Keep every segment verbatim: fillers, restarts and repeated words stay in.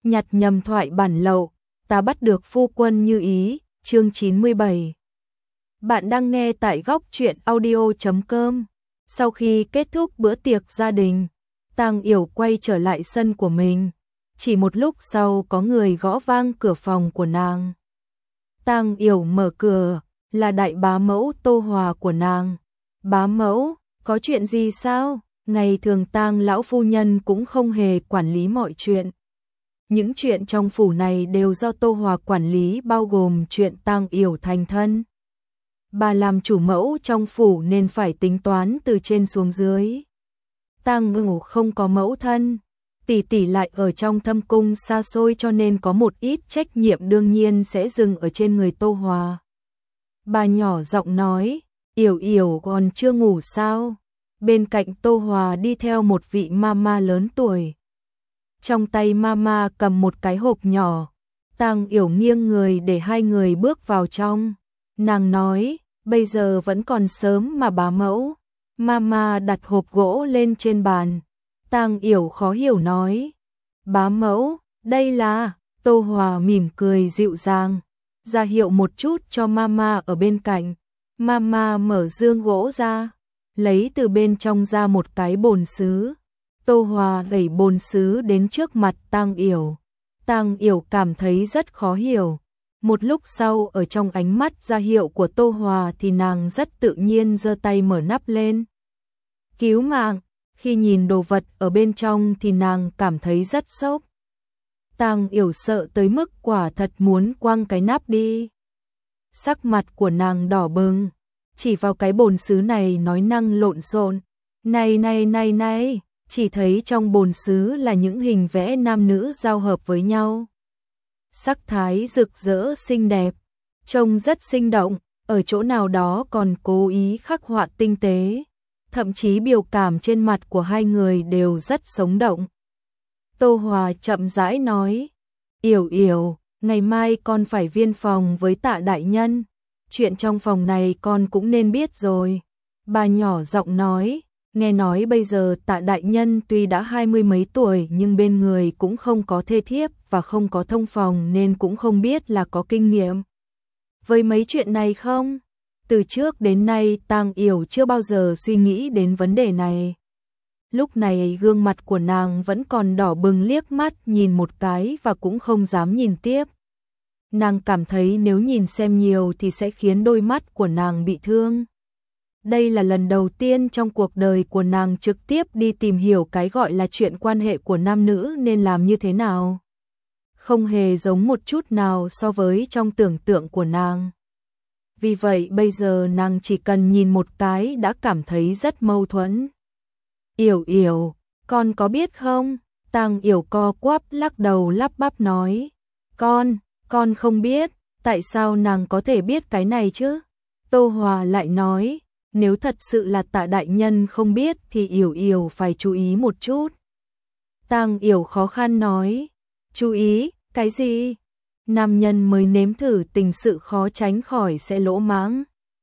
nhặt nhầm thoại bản lậu, ta bắt được phu quân như ý, chương chín mươi bảy. Bạn đang nghe tại góc truyện audio chấm com. Sau khi kết thúc bữa tiệc gia đình, Tang Yểu quay trở lại sân của mình. Chỉ một lúc sau có người gõ vang cửa phòng của nàng. Tang Yểu mở cửa, là đại bá mẫu Tô Hòa của nàng. Bá mẫu, có chuyện gì sao? Ngày thường Tang lão phu nhân cũng không hề quản lý mọi chuyện. Những chuyện trong phủ này đều do Tô Hòa quản lý, bao gồm chuyện Tang Yểu thành thân. Bà làm chủ mẫu trong phủ nên phải tính toán từ trên xuống dưới. Tang Yểu không có mẫu thân, tỷ tỷ lại ở trong thâm cung xa xôi, cho nên có một ít trách nhiệm đương nhiên sẽ dừng ở trên người Tô Hòa. Bà nhỏ giọng nói, Yểu Yểu còn chưa ngủ sao? Bên cạnh Tô Hòa đi theo một vị mama lớn tuổi. Trong tay mama cầm một cái hộp nhỏ. Tang Yểu nghiêng người để hai người bước vào trong. Nàng nói, bây giờ vẫn còn sớm mà bá mẫu. Mama đặt hộp gỗ lên trên bàn. Tang Yểu khó hiểu nói, bá mẫu, đây là... Tô Hòa mỉm cười dịu dàng, ra hiệu một chút cho mama ở bên cạnh. Mama mở dương gỗ ra, lấy từ bên trong ra một cái bồn sứ. Tô Hòa đẩy bồn sứ đến trước mặt Tang Yểu. Tang Yểu cảm thấy rất khó hiểu. Một lúc sau ở trong ánh mắt ra hiệu của Tô Hòa thì nàng rất tự nhiên giơ tay mở nắp lên. Cứu mạng! Khi nhìn đồ vật ở bên trong thì nàng cảm thấy rất sốc. Tang Yểu sợ tới mức quả thật muốn quăng cái nắp đi. Sắc mặt của nàng đỏ bừng, chỉ vào cái bồn sứ này nói năng lộn xộn. Này này này này, chỉ thấy trong bồn sứ là những hình vẽ nam nữ giao hợp với nhau. Sắc thái rực rỡ xinh đẹp, trông rất sinh động, ở chỗ nào đó còn cố ý khắc họa tinh tế. Thậm chí biểu cảm trên mặt của hai người đều rất sống động. Tô Hòa chậm rãi nói, Yểu Yểu, ngày mai con phải viên phòng với Tạ đại nhân. Chuyện trong phòng này con cũng nên biết rồi. Bà nhỏ giọng nói, nghe nói bây giờ Tạ đại nhân tuy đã hai mươi mấy tuổi nhưng bên người cũng không có thê thiếp và không có thông phòng nên cũng không biết là có kinh nghiệm với mấy chuyện này không? Từ trước đến nay Tang Yểu chưa bao giờ suy nghĩ đến vấn đề này. Lúc này gương mặt của nàng vẫn còn đỏ bừng, liếc mắt nhìn một cái và cũng không dám nhìn tiếp. Nàng cảm thấy nếu nhìn xem nhiều thì sẽ khiến đôi mắt của nàng bị thương. Đây là lần đầu tiên trong cuộc đời của nàng trực tiếp đi tìm hiểu cái gọi là chuyện quan hệ của nam nữ nên làm như thế nào. Không hề giống một chút nào so với trong tưởng tượng của nàng. Vì vậy bây giờ nàng chỉ cần nhìn một cái đã cảm thấy rất mâu thuẫn. Yểu Yểu, con có biết không? Tang Yểu co quắp lắc đầu lắp bắp nói. Con, con không biết, tại sao nàng có thể biết cái này chứ? Tô Hòa lại nói, nếu thật sự là Tạ đại nhân không biết thì Yểu Yểu phải chú ý một chút. Tang Yểu khó khăn nói, chú ý, cái gì? Nam nhân mới nếm thử tình sự khó tránh khỏi sẽ lỗ mãng.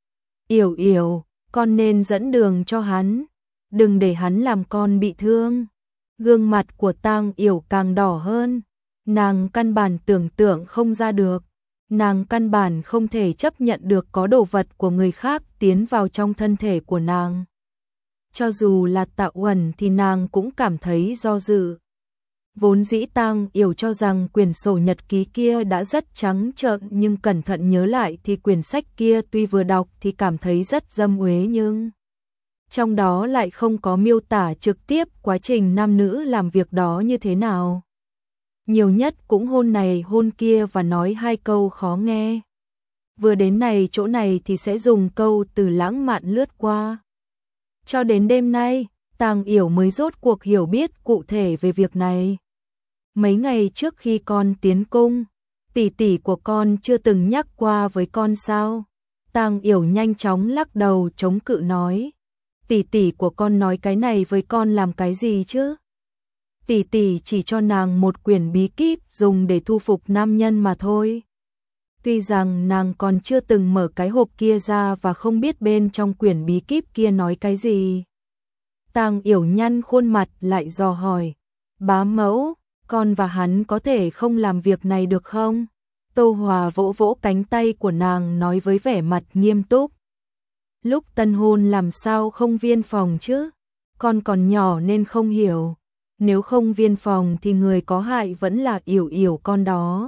Yểu Yểu, con nên dẫn đường cho hắn, đừng để hắn làm con bị thương. Gương mặt của Tang Yểu càng đỏ hơn, nàng căn bản tưởng tượng không ra được, nàng căn bản không thể chấp nhận được có đồ vật của người khác tiến vào trong thân thể của nàng. Cho dù là Tạ Uẩn thì nàng cũng cảm thấy do dự. Vốn dĩ Tang Yểu cho rằng quyển sổ nhật ký kia đã rất trắng trợn, nhưng cẩn thận nhớ lại thì quyển sách kia tuy vừa đọc thì cảm thấy rất dâm uế, nhưng trong đó lại không có miêu tả trực tiếp quá trình nam nữ làm việc đó như thế nào. Nhiều nhất cũng hôn này hôn kia và nói hai câu khó nghe. Vừa đến này chỗ này thì sẽ dùng câu từ lãng mạn lướt qua. Cho đến đêm nay, Tang Yểu mới rốt cuộc hiểu biết cụ thể về việc này. Mấy ngày trước khi con tiến cung, tỷ tỷ của con chưa từng nhắc qua với con sao? Tang Yểu nhanh chóng lắc đầu chống cự nói, tỷ tỷ của con nói cái này với con làm cái gì chứ? Tỷ tỷ chỉ cho nàng một quyển bí kíp dùng để thu phục nam nhân mà thôi. Tuy rằng nàng còn chưa từng mở cái hộp kia ra và không biết bên trong quyển bí kíp kia nói cái gì. Tang Yểu nhăn khuôn mặt lại dò hỏi, bá mẫu, con và hắn có thể không làm việc này được không? Tô Hòa vỗ vỗ cánh tay của nàng nói với vẻ mặt nghiêm túc. Lúc tân hôn làm sao không viên phòng chứ? Con còn nhỏ nên không hiểu. Nếu không viên phòng thì người có hại vẫn là Yểu Yểu con đó.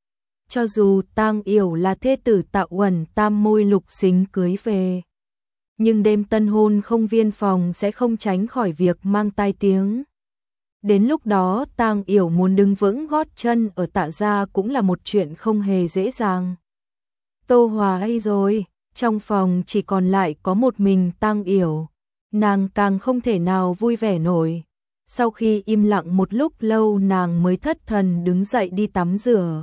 Cho dù Tang Yểu là thê tử Tạ Uẩn tam môi lục xính cưới về, nhưng đêm tân hôn không viên phòng sẽ không tránh khỏi việc mang tai tiếng. Đến lúc đó Tang Yểu muốn đứng vững gót chân ở Tạ gia cũng là một chuyện không hề dễ dàng. Tô Hòa hay rồi, trong phòng chỉ còn lại có một mình Tang Yểu, nàng càng không thể nào vui vẻ nổi. Sau khi im lặng một lúc lâu nàng mới thất thần đứng dậy đi tắm rửa.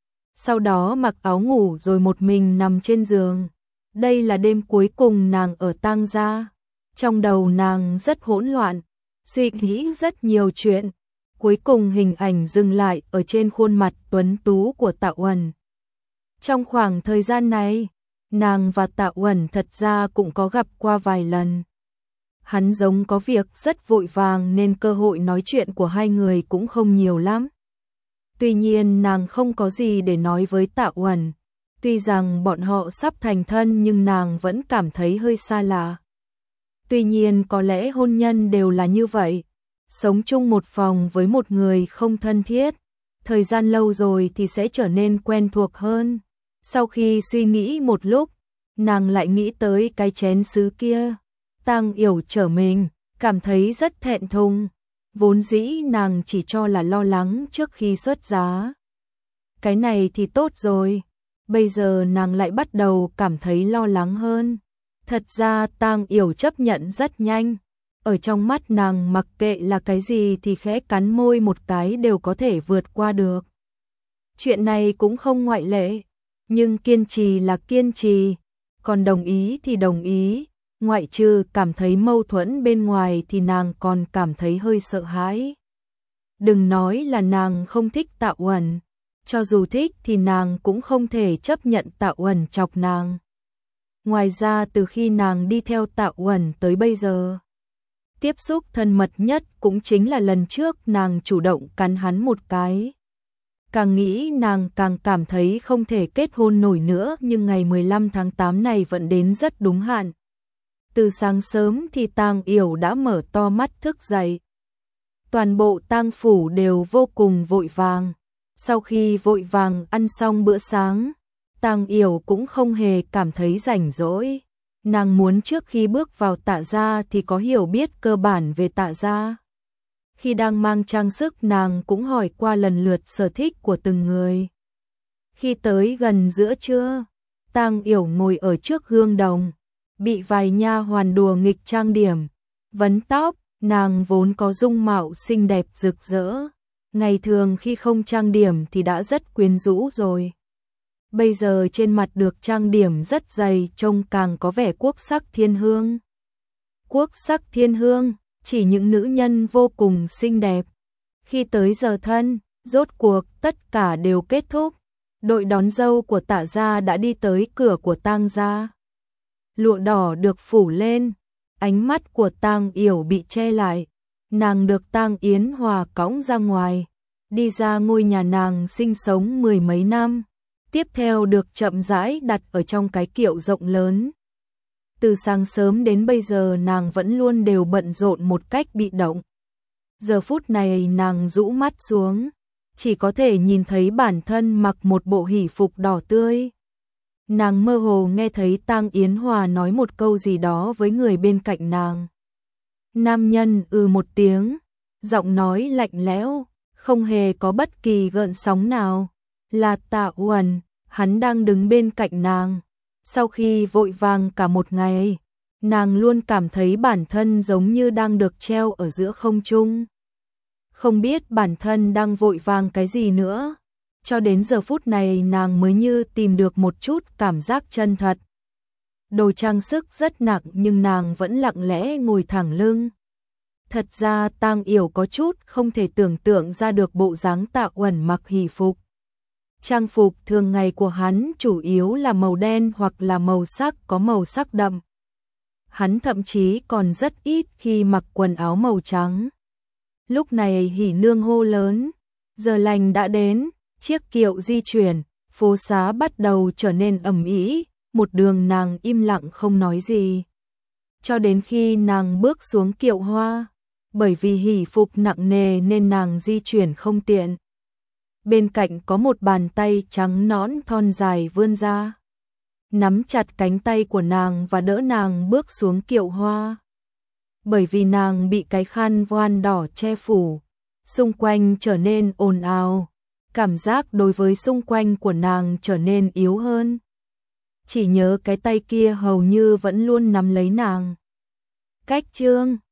Sau đó mặc áo ngủ rồi một mình nằm trên giường. Đây là đêm cuối cùng nàng ở Tang gia. Trong đầu nàng rất hỗn loạn, suy nghĩ rất nhiều chuyện. Cuối cùng hình ảnh dừng lại ở trên khuôn mặt tuấn tú của Tạ Uẩn. Trong khoảng thời gian này, nàng và Tạ Uẩn thật ra cũng có gặp qua vài lần. Hắn giống có việc rất vội vàng nên cơ hội nói chuyện của hai người cũng không nhiều lắm. Tuy nhiên nàng không có gì để nói với Tạ Uẩn. Tuy rằng bọn họ sắp thành thân nhưng nàng vẫn cảm thấy hơi xa lạ. Tuy nhiên có lẽ hôn nhân đều là như vậy. Sống chung một phòng với một người không thân thiết, thời gian lâu rồi thì sẽ trở nên quen thuộc hơn. Sau khi suy nghĩ một lúc, nàng lại nghĩ tới cái chén sứ kia. Tang Yểu trở mình, cảm thấy rất thẹn thùng. Vốn dĩ nàng chỉ cho là lo lắng trước khi xuất giá. Cái này thì tốt rồi. Bây giờ nàng lại bắt đầu cảm thấy lo lắng hơn. Thật ra Tang Yểu chấp nhận rất nhanh. Ở trong mắt nàng mặc kệ là cái gì thì khẽ cắn môi một cái đều có thể vượt qua được. Chuyện này cũng không ngoại lệ. Nhưng kiên trì là kiên trì. Còn đồng ý thì đồng ý. Ngoại trừ cảm thấy mâu thuẫn bên ngoài thì nàng còn cảm thấy hơi sợ hãi. Đừng nói là nàng không thích Tạ Uẩn. Cho dù thích thì nàng cũng không thể chấp nhận Tạ Uẩn chọc nàng. Ngoài ra từ khi nàng đi theo Tạ Uẩn tới bây giờ, tiếp xúc thân mật nhất cũng chính là lần trước nàng chủ động cắn hắn một cái. Càng nghĩ nàng càng cảm thấy không thể kết hôn nổi nữa, nhưng ngày mười lăm tháng tám này vẫn đến rất đúng hạn. Từ sáng sớm thì Tang Yểu đã mở to mắt thức dậy. Toàn bộ Tang phủ đều vô cùng vội vàng. Sau khi vội vàng ăn xong bữa sáng, Tang Yểu cũng không hề cảm thấy rảnh rỗi. Nàng muốn trước khi bước vào Tạ gia thì có hiểu biết cơ bản về Tạ gia. Khi đang mang trang sức nàng cũng hỏi qua lần lượt sở thích của từng người. Khi tới gần giữa trưa, Tang Yểu ngồi ở trước gương đồng, bị vài nha hoàn đùa nghịch trang điểm, vấn tóc. Nàng vốn có dung mạo xinh đẹp rực rỡ, ngày thường khi không trang điểm thì đã rất quyến rũ rồi. Bây giờ trên mặt được trang điểm rất dày, trông càng có vẻ quốc sắc thiên hương. Quốc sắc thiên hương, chỉ những nữ nhân vô cùng xinh đẹp. Khi tới giờ thân, rốt cuộc tất cả đều kết thúc. Đội đón dâu của Tạ gia đã đi tới cửa của Tang gia. Lụa đỏ được phủ lên, ánh mắt của Tang Yểu bị che lại. Nàng được Tang Yến Hòa cõng ra ngoài, đi ra ngôi nhà nàng sinh sống mười mấy năm. Tiếp theo được chậm rãi đặt ở trong cái kiệu rộng lớn. Từ sáng sớm đến bây giờ nàng vẫn luôn đều bận rộn một cách bị động. Giờ phút này nàng rũ mắt xuống, chỉ có thể nhìn thấy bản thân mặc một bộ hỷ phục đỏ tươi. Nàng mơ hồ nghe thấy Tang Yến Hòa nói một câu gì đó với người bên cạnh nàng. Nam nhân ư một tiếng, giọng nói lạnh lẽo, không hề có bất kỳ gợn sóng nào. Là Tạ Uẩn, hắn đang đứng bên cạnh nàng. Sau khi vội vàng cả một ngày, nàng luôn cảm thấy bản thân giống như đang được treo ở giữa không trung. Không biết bản thân đang vội vàng cái gì nữa. Cho đến giờ phút này nàng mới như tìm được một chút cảm giác chân thật. Đồ trang sức rất nặng nhưng nàng vẫn lặng lẽ ngồi thẳng lưng. Thật ra Tang Yểu có chút không thể tưởng tượng ra được bộ dáng Tạ Uẩn mặc hỷ phục. Trang phục thường ngày của hắn chủ yếu là màu đen hoặc là màu sắc có màu sắc đậm. Hắn thậm chí còn rất ít khi mặc quần áo màu trắng. Lúc này hỉ nương hô lớn, Giờ lành đã đến, chiếc kiệu di chuyển, phố xá bắt đầu trở nên ầm ĩ, một đường nàng im lặng không nói gì. Cho đến khi nàng bước xuống kiệu hoa, bởi vì hỷ phục nặng nề nên nàng di chuyển không tiện. Bên cạnh có một bàn tay trắng nõn thon dài vươn ra, nắm chặt cánh tay của nàng và đỡ nàng bước xuống kiệu hoa. Bởi vì nàng bị cái khăn voan đỏ che phủ, xung quanh trở nên ồn ào, cảm giác đối với xung quanh của nàng trở nên yếu hơn. Chỉ nhớ cái tay kia hầu như vẫn luôn nắm lấy nàng. Cách chương